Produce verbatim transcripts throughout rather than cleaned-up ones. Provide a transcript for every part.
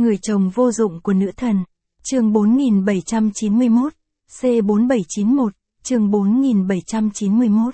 Người chồng vô dụng của nữ thần. Chương bốn nghìn bảy trăm chín mươi mốt, C bốn bảy chín mốt, chương bốn nghìn bảy trăm chín mươi mốt.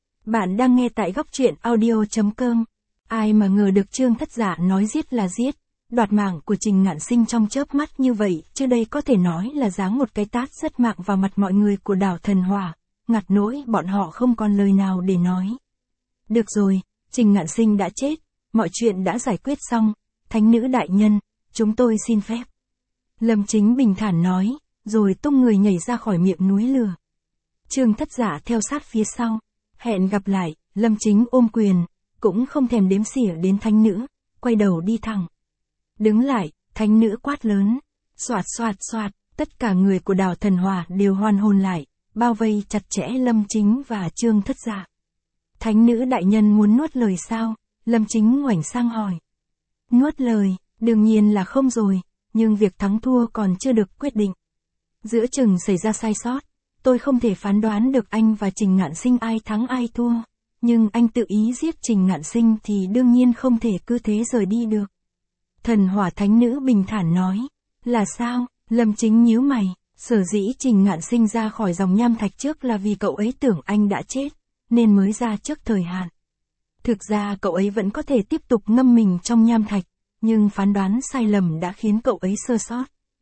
Bạn đang nghe tại góc truyện audio.com. Ai mà ngờ được Trương Thất Dạ nói giết là giết, đoạt mạng của Trình Ngạn Sinh trong chớp mắt như vậy, chứ đây có thể nói là giáng một cái tát rất mạng vào mặt mọi người của đảo Thần Hỏa, ngặt nỗi bọn họ không còn lời nào để nói. Được rồi, Trình Ngạn Sinh đã chết, mọi chuyện đã giải quyết xong, thánh nữ đại nhân, chúng tôi xin phép. Lâm Chính bình thản nói, rồi tung người nhảy ra khỏi miệng núi lửa. Trương Thất Dạ theo sát phía sau, hẹn gặp lại, Lâm Chính ôm quyền, cũng không thèm đếm xỉa đến thánh nữ, quay đầu đi thẳng. Đứng lại, thánh nữ quát lớn, xoạt xoạt xoạt, tất cả người của đảo Thần Hỏa đều hoàn hồn lại, bao vây chặt chẽ Lâm Chính và Trương Thất Dạ. Thánh nữ đại nhân muốn nuốt lời sao? Lâm Chính ngoảnh sang hỏi. Nuốt lời, đương nhiên là không rồi, nhưng việc thắng thua còn chưa được quyết định. Giữa chừng xảy ra sai sót, tôi không thể phán đoán được anh và Trình Ngạn Sinh ai thắng ai thua, nhưng anh tự ý giết Trình Ngạn Sinh thì đương nhiên không thể cứ thế rời đi được. Thần Hỏa thánh nữ bình thản nói, là sao? Lâm Chính nhíu mày, sở dĩ Trình Ngạn Sinh ra khỏi dòng nham thạch trước là vì cậu ấy tưởng anh đã chết, nên mới ra trước thời hạn. Thực ra cậu ấy vẫn có thể tiếp tục ngâm mình trong nham thạch, nhưng phán đoán sai lầm đã khiến cậu ấy sơ sót.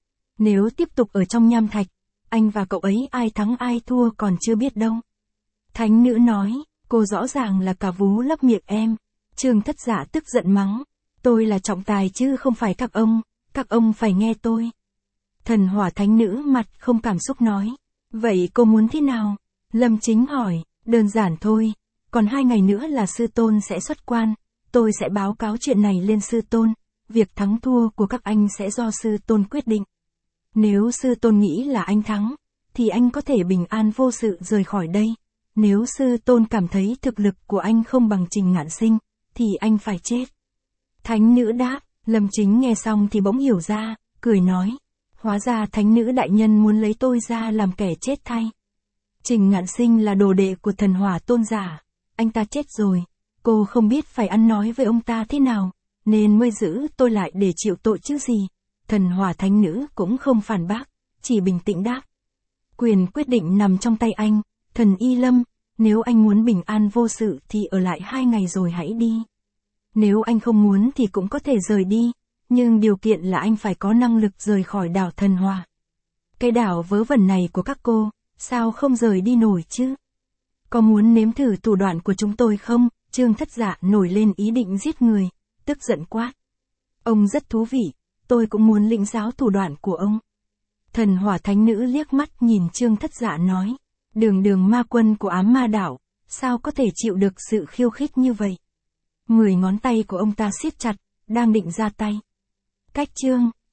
Nếu tiếp tục ở trong nham thạch, anh và cậu ấy ai thắng ai thua còn chưa biết đâu. Thánh nữ nói, cô rõ ràng là cả vú lấp miệng em. Trương Thất Dạ tức giận mắng, tôi là trọng tài chứ không phải các ông, các ông phải nghe tôi. Thần Hỏa thánh nữ mặt không cảm xúc nói, vậy cô muốn thế nào? Lâm Chính hỏi, đơn giản thôi, còn hai ngày nữa là sư tôn sẽ xuất quan, tôi sẽ báo cáo chuyện này lên sư tôn, việc thắng thua của các anh sẽ do sư tôn quyết định. Nếu sư tôn nghĩ là anh thắng, thì anh có thể bình an vô sự rời khỏi đây. Nếu sư tôn cảm thấy thực lực của anh không bằng Trình Ngạn Sinh, thì anh phải chết. Thánh nữ đáp, Lâm Chính nghe xong thì bỗng hiểu ra, cười nói, hóa ra thánh nữ đại nhân muốn lấy tôi ra làm kẻ chết thay. Trình Ngạn Sinh là đồ đệ của Thần Hỏa tôn giả, anh ta chết rồi, cô không biết phải ăn nói với ông ta thế nào, nên mới giữ tôi lại để chịu tội chứ gì. Thần Hỏa thánh nữ cũng không phản bác, chỉ bình tĩnh đáp. Quyền quyết định nằm trong tay anh, thần Y Lâm, nếu anh muốn bình an vô sự thì ở lại hai ngày rồi hãy đi. Nếu anh không muốn thì cũng có thể rời đi, nhưng điều kiện là anh phải có năng lực rời khỏi đảo Thần Hỏa. Cái đảo vớ vẩn này của các cô, sao không rời đi nổi chứ? Có muốn nếm thử thủ đoạn của chúng tôi không? Trương Thất Dạ nổi lên ý định giết người, tức giận quát. Ông rất thú vị, tôi cũng muốn lĩnh giáo thủ đoạn của ông. Thần Hỏa thánh nữ liếc mắt nhìn Trương Thất Dạ nói, đường đường ma quân của ám ma đảo, sao có thể chịu được sự khiêu khích như vậy? Mười ngón tay của ông ta siết chặt, đang định ra tay. Cách chương,